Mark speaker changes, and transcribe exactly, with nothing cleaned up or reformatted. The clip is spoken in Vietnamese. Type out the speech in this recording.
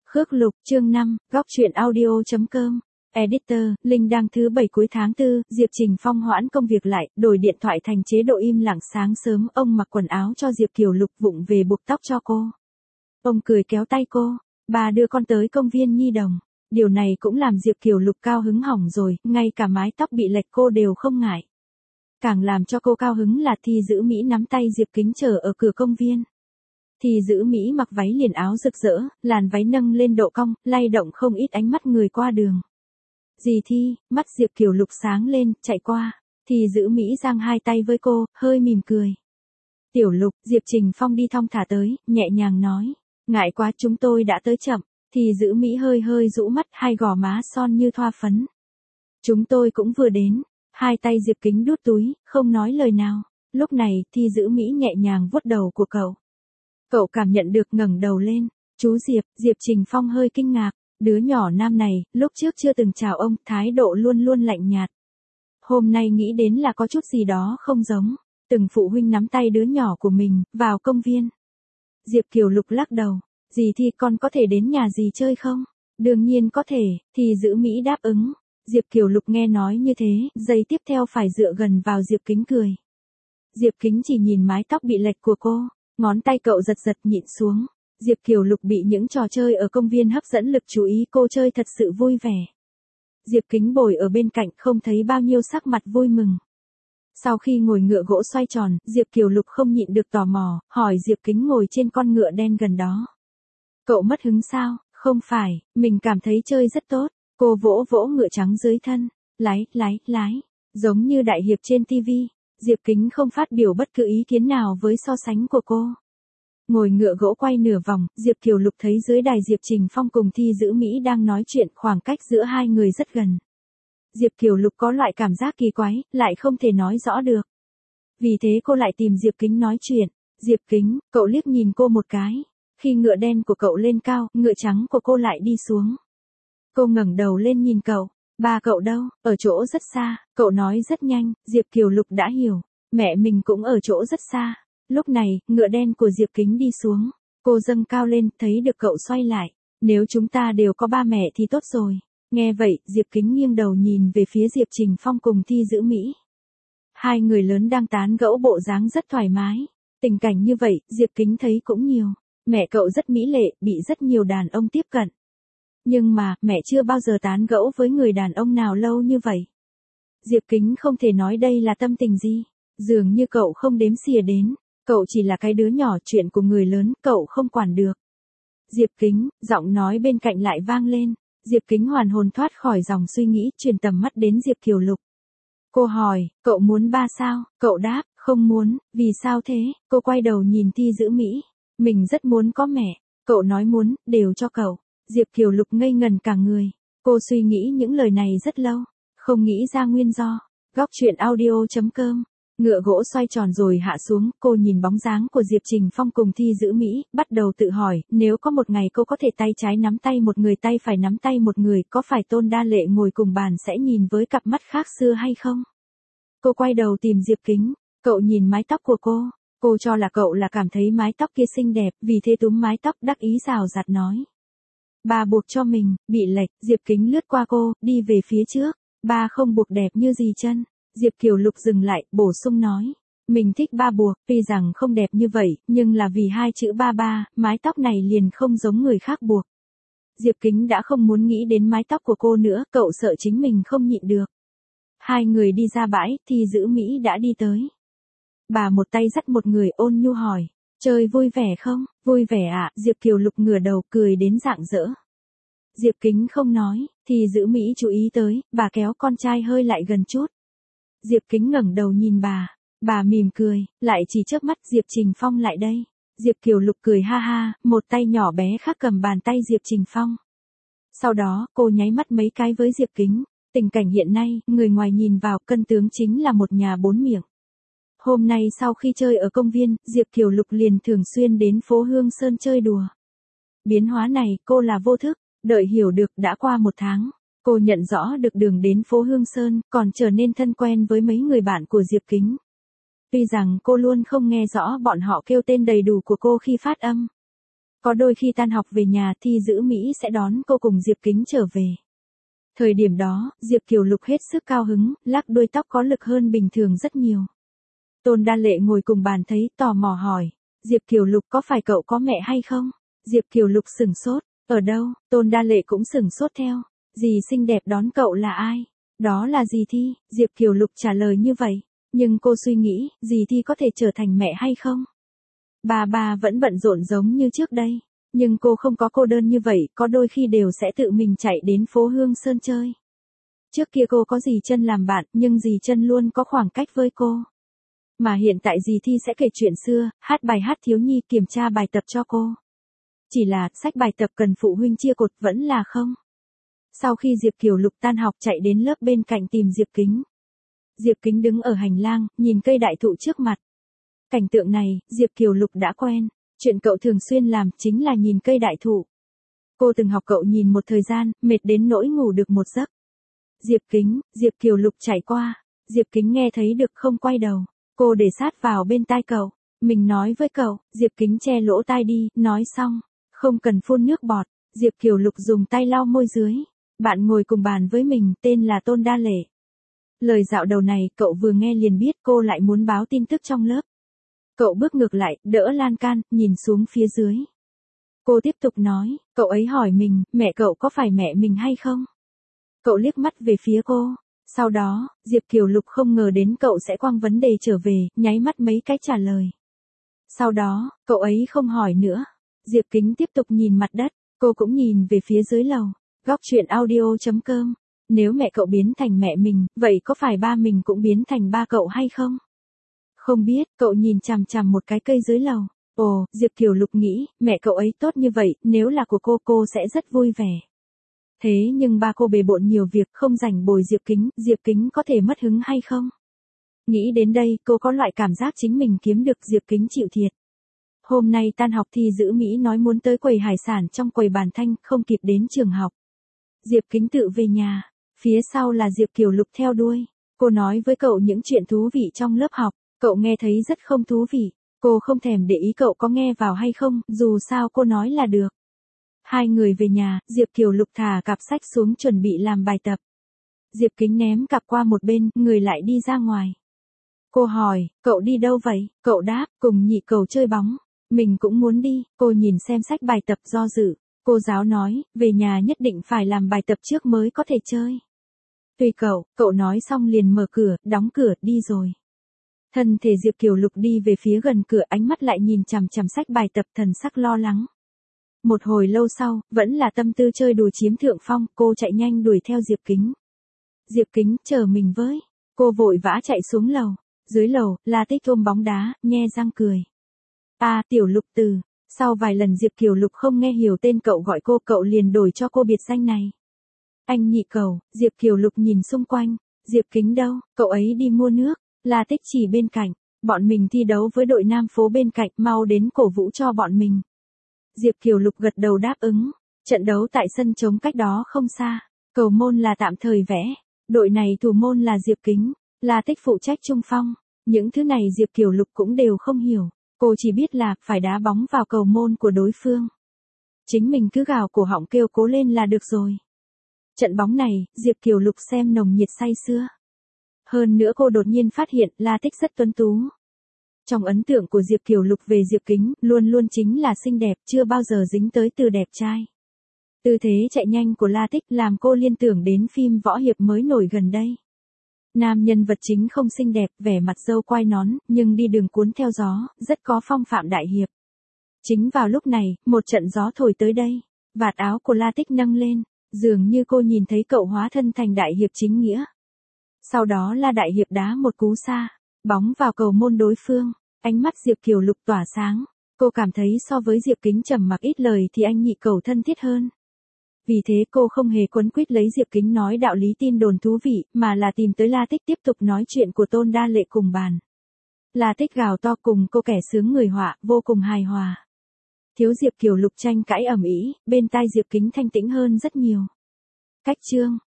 Speaker 1: Khước Lục, chương năm, góc truyện audio chấm com. Editor, Linh đăng thứ bảy cuối tháng tư, Diệp Trình Phong hoãn công việc lại, đổi điện thoại thành chế độ im lặng. Sáng sớm, ông mặc quần áo cho Diệp Kiều Lục vụng về buộc tóc cho cô. Ông cười kéo tay cô, bà đưa con tới công viên nhi đồng. Điều này cũng làm Diệp Kiều Lục cao hứng hỏng rồi, ngay cả mái tóc bị lệch cô đều không ngại. Càng làm cho cô cao hứng là Thi Dữ Mỹ nắm tay Diệp Kính chờ ở cửa công viên. Thi Dữ Mỹ mặc váy liền áo rực rỡ, làn váy nâng lên độ cong, lay động không ít ánh mắt người qua đường. Dì Thi, mắt Diệp Kiều Lục sáng lên, chạy qua. Thi Dữ Mỹ giang hai tay với cô, hơi mỉm cười. Tiểu Lục, Diệp Trình Phong đi thong thả tới, nhẹ nhàng nói. Ngại quá chúng tôi đã tới chậm. Thi Dữ Mỹ hơi hơi rũ mắt, hai gò má son như thoa phấn. Chúng tôi cũng vừa đến. Hai tay Diệp Kính đút túi, không nói lời nào. Lúc này, Thi Dữ Mỹ nhẹ nhàng vuốt đầu của cậu. Cậu cảm nhận được ngẩng đầu lên. Chú Diệp, Diệp Trình Phong hơi kinh ngạc. Đứa nhỏ nam này, lúc trước chưa từng chào ông, thái độ luôn luôn lạnh nhạt. Hôm nay nghĩ đến là có chút gì đó không giống. Từng phụ huynh nắm tay đứa nhỏ của mình, vào công viên. Diệp Kiều Lục lắc đầu. Dì Thi con có thể đến nhà dì chơi không? Đương nhiên có thể, Thi Dữ Mỹ đáp ứng. Diệp Kiều Lục nghe nói như thế, giây tiếp theo phải dựa gần vào Diệp Kính cười. Diệp Kính chỉ nhìn mái tóc bị lệch của cô, ngón tay cậu giật giật nhịn xuống. Diệp Kiều Lục bị những trò chơi ở công viên hấp dẫn lực chú ý, cô chơi thật sự vui vẻ. Diệp Kính bồi ở bên cạnh không thấy bao nhiêu sắc mặt vui mừng. Sau khi ngồi ngựa gỗ xoay tròn, Diệp Kiều Lục không nhịn được tò mò, hỏi Diệp Kính ngồi trên con ngựa đen gần đó. Cậu mất hứng sao? Không phải, mình cảm thấy chơi rất tốt. Cô vỗ vỗ ngựa trắng dưới thân. Lái, lái, lái. Giống như đại hiệp trên ti vi. Diệp Kính không phát biểu bất cứ ý kiến nào với so sánh của cô. Ngồi ngựa gỗ quay nửa vòng, Diệp Kiều Lục thấy dưới đài Diệp Trình Phong cùng Thi Dữ Mỹ đang nói chuyện, khoảng cách giữa hai người rất gần. Diệp Kiều Lục có loại cảm giác kỳ quái, lại không thể nói rõ được. Vì thế cô lại tìm Diệp Kính nói chuyện. Diệp Kính, cậu liếc nhìn cô một cái. Khi ngựa đen của cậu lên cao, ngựa trắng của cô lại đi xuống. Cô ngẩng đầu lên nhìn cậu. Ba cậu đâu? Ở chỗ rất xa. Cậu nói rất nhanh, Diệp Kiều Lục đã hiểu. Mẹ mình cũng ở chỗ rất xa. Lúc này, ngựa đen của Diệp Kính đi xuống. Cô dâng cao lên, thấy được cậu xoay lại. Nếu chúng ta đều có ba mẹ thì tốt rồi. Nghe vậy, Diệp Kính nghiêng đầu nhìn về phía Diệp Trình Phong cùng Thi Dữ Mỹ. Hai người lớn đang tán gẫu bộ dáng rất thoải mái. Tình cảnh như vậy, Diệp Kính thấy cũng nhiều. Mẹ cậu rất mỹ lệ, bị rất nhiều đàn ông tiếp cận. Nhưng mà, mẹ chưa bao giờ tán gẫu với người đàn ông nào lâu như vậy. Diệp Kính không thể nói đây là tâm tình gì. Dường như cậu không đếm xỉa đến. Cậu chỉ là cái đứa nhỏ, chuyện của người lớn, cậu không quản được. Diệp Kính, giọng nói bên cạnh lại vang lên. Diệp Kính hoàn hồn thoát khỏi dòng suy nghĩ, chuyển tầm mắt đến Diệp Kiều Lục. Cô hỏi, cậu muốn ba sao? Cậu đáp, không muốn. Vì sao thế? Cô quay đầu nhìn Thi Dữ Mỹ. Mình rất muốn có mẹ. Cậu nói muốn, đều cho cậu. Diệp Kiều Lục ngây ngần cả người. Cô suy nghĩ những lời này rất lâu. Không nghĩ ra nguyên do. Góc truyện audio chấm com. Ngựa gỗ xoay tròn rồi hạ xuống, cô nhìn bóng dáng của Diệp Trình Phong cùng Thi Dữ Mỹ, bắt đầu tự hỏi, nếu có một ngày cô có thể tay trái nắm tay một người, tay phải nắm tay một người, có phải Tôn Đa Lệ ngồi cùng bàn sẽ nhìn với cặp mắt khác xưa hay không? Cô quay đầu tìm Diệp Kính, cậu nhìn mái tóc của cô, cô cho là cậu là cảm thấy mái tóc kia xinh đẹp, vì thế túm mái tóc đắc ý rào rạt nói. Bà buộc cho mình, bị lệch, Diệp Kính lướt qua cô, đi về phía trước, ba không buộc đẹp như gì chân. Diệp Kiều Lục dừng lại, bổ sung nói. Mình thích ba buộc, tuy rằng không đẹp như vậy, nhưng là vì hai chữ ba ba, mái tóc này liền không giống người khác buộc. Diệp Kính đã không muốn nghĩ đến mái tóc của cô nữa, cậu sợ chính mình không nhịn được. Hai người đi ra bãi, Thi Dữ Mỹ đã đi tới. Bà một tay dắt một người, ôn nhu hỏi. Chơi vui vẻ không? Vui vẻ ạ, Diệp Kiều Lục ngửa đầu cười đến rạng rỡ. Diệp Kính không nói, Thi Dữ Mỹ chú ý tới, bà kéo con trai hơi lại gần chút. Diệp Kính ngẩng đầu nhìn bà, bà mỉm cười, lại chỉ chớp mắt. Diệp Trình Phong lại đây. Diệp Kiều Lục cười ha ha, một tay nhỏ bé khác cầm bàn tay Diệp Trình Phong. Sau đó, cô nháy mắt mấy cái với Diệp Kính. Tình cảnh hiện nay, người ngoài nhìn vào, cân tướng chính là một nhà bốn miệng. Hôm nay sau khi chơi ở công viên, Diệp Kiều Lục liền thường xuyên đến phố Hương Sơn chơi đùa. Biến hóa này, cô là vô thức, đợi hiểu được đã qua một tháng. Cô nhận rõ được đường đến phố Hương Sơn, còn trở nên thân quen với mấy người bạn của Diệp Kính. Tuy rằng cô luôn không nghe rõ bọn họ kêu tên đầy đủ của cô khi phát âm. Có đôi khi tan học về nhà Thi Dữ Mỹ sẽ đón cô cùng Diệp Kính trở về. Thời điểm đó, Diệp Kiều Lục hết sức cao hứng, lắc đuôi tóc có lực hơn bình thường rất nhiều. Tôn Đa Lệ ngồi cùng bàn thấy tò mò hỏi, Diệp Kiều Lục có phải cậu có mẹ hay không? Diệp Kiều Lục sửng sốt, ở đâu? Tôn Đa Lệ cũng sửng sốt theo, dì xinh đẹp đón cậu là ai? Đó là dì Thi, Diệp Kiều Lục trả lời như vậy, nhưng cô suy nghĩ, dì Thi có thể trở thành mẹ hay không? Bà bà vẫn bận rộn giống như trước đây, nhưng cô không có cô đơn như vậy, có đôi khi đều sẽ tự mình chạy đến phố Hương Sơn chơi. Trước kia cô có dì Chân làm bạn, nhưng dì Chân luôn có khoảng cách với cô. Mà hiện tại dì Thi sẽ kể chuyện xưa, hát bài hát thiếu nhi, kiểm tra bài tập cho cô. Chỉ là, sách bài tập cần phụ huynh chia cột vẫn là không. Sau khi Diệp Kiều Lục tan học chạy đến lớp bên cạnh tìm Diệp Kính. Diệp Kính đứng ở hành lang, nhìn cây đại thụ trước mặt. Cảnh tượng này, Diệp Kiều Lục đã quen. Chuyện cậu thường xuyên làm chính là nhìn cây đại thụ. Cô từng học cậu nhìn một thời gian, mệt đến nỗi ngủ được một giấc. Diệp Kính, Diệp Kiều Lục chạy qua. Diệp Kính nghe thấy được không quay đầu. Cô để sát vào bên tai cậu. Mình nói với cậu, Diệp Kính che lỗ tai đi, nói xong. Không cần phun nước bọt. Diệp Kiều Lục dùng tay lau môi dưới. Bạn ngồi cùng bàn với mình, tên là Tôn Đa Lệ. Lời dạo đầu này cậu vừa nghe liền biết cô lại muốn báo tin tức trong lớp. Cậu bước ngược lại, đỡ lan can, nhìn xuống phía dưới. Cô tiếp tục nói, cậu ấy hỏi mình, mẹ cậu có phải mẹ mình hay không? Cậu liếc mắt về phía cô. Sau đó, Diệp Kiều Lục không ngờ đến cậu sẽ quăng vấn đề trở về, nháy mắt mấy cái trả lời. Sau đó, cậu ấy không hỏi nữa. Diệp Kính tiếp tục nhìn mặt đất, cô cũng nhìn về phía dưới lầu. Góc truyện audio chấm com. Nếu mẹ cậu biến thành mẹ mình, vậy có phải ba mình cũng biến thành ba cậu hay không? Không biết, cậu nhìn chằm chằm một cái cây dưới lầu. Ồ, Diệp Kiều Lục nghĩ, mẹ cậu ấy tốt như vậy, nếu là của cô cô sẽ rất vui vẻ. Thế nhưng ba cô bề bộn nhiều việc không rảnh bồi Diệp Kính, Diệp Kính có thể mất hứng hay không? Nghĩ đến đây, cô có loại cảm giác chính mình kiếm được Diệp Kính chịu thiệt. Hôm nay tan học Thi Dữ Mỹ nói muốn tới quầy hải sản trong quầy bàn thanh, không kịp đến trường học. Diệp Kính tự về nhà, phía sau là Diệp Kiều Lục theo đuôi. Cô nói với cậu những chuyện thú vị trong lớp học, cậu nghe thấy rất không thú vị. Cô không thèm để ý cậu có nghe vào hay không, dù sao cô nói là được. Hai người về nhà, Diệp Kiều Lục thả cặp sách xuống chuẩn bị làm bài tập. Diệp Kính ném cặp qua một bên, người lại đi ra ngoài. Cô hỏi, cậu đi đâu vậy? Cậu đáp, cùng nhị cầu chơi bóng. Mình cũng muốn đi, cô nhìn xem sách bài tập do dự. Cô giáo nói, về nhà nhất định phải làm bài tập trước mới có thể chơi. Tùy cậu, cậu nói xong liền mở cửa, đóng cửa, đi rồi. Thân thể Diệp Kiều Lục đi về phía gần cửa, ánh mắt lại nhìn chằm chằm sách bài tập, thần sắc lo lắng. Một hồi lâu sau, vẫn là tâm tư chơi đùa chiếm thượng phong, cô chạy nhanh đuổi theo Diệp Kính. Diệp Kính, chờ mình với. Cô vội vã chạy xuống lầu. Dưới lầu, La Tích ôm bóng đá, nhe răng cười. À, Tiểu Lục Từ. Sau vài lần Diệp Kiều Lục không nghe hiểu tên cậu gọi cô, cậu liền đổi cho cô biệt danh này. Anh nhị cầu. Diệp Kiều Lục nhìn xung quanh. Diệp Kính đâu? Cậu ấy đi mua nước. La Tích chỉ bên cạnh. Bọn mình thi đấu với đội Nam phố bên cạnh, mau đến cổ vũ cho bọn mình. Diệp Kiều Lục gật đầu đáp ứng. Trận đấu tại sân trống cách đó không xa. Cầu môn là tạm thời vẽ. Đội này thủ môn là Diệp Kính. La Tích phụ trách trung phong. Những thứ này Diệp Kiều Lục cũng đều không hiểu. Cô chỉ biết là phải đá bóng vào cầu môn của đối phương. Chính mình cứ gào cổ họng kêu cố lên là được rồi. Trận bóng này, Diệp Kiều Lục xem nồng nhiệt say sưa. Hơn nữa cô đột nhiên phát hiện La Tích rất tuấn tú. Trong ấn tượng của Diệp Kiều Lục về Diệp Kính, luôn luôn chính là xinh đẹp, chưa bao giờ dính tới từ đẹp trai. Tư thế chạy nhanh của La Tích làm cô liên tưởng đến phim võ hiệp mới nổi gần đây. Nam nhân vật chính không xinh đẹp, vẻ mặt râu quai nón, nhưng đi đường cuốn theo gió, rất có phong phạm đại hiệp. Chính vào lúc này, một trận gió thổi tới đây, vạt áo của La Tích nâng lên, dường như cô nhìn thấy cậu hóa thân thành đại hiệp chính nghĩa. Sau đó là đại hiệp đá một cú xa, bóng vào cầu môn đối phương, ánh mắt Diệp Kiều Lục tỏa sáng, cô cảm thấy so với Diệp Kính trầm mặc ít lời thì anh nhị cầu thân thiết hơn. Vì thế cô không hề quấn quýt lấy Diệp Kính nói đạo lý tin đồn thú vị, mà là tìm tới La Tích tiếp tục nói chuyện của Tôn Đa Lệ cùng bàn. La Tích gào to cùng cô kẻ sướng người họa, vô cùng hài hòa. Thiếu Diệp Kiều Lục tranh cãi ầm ĩ, bên tai Diệp Kính thanh tĩnh hơn rất nhiều. Cách chương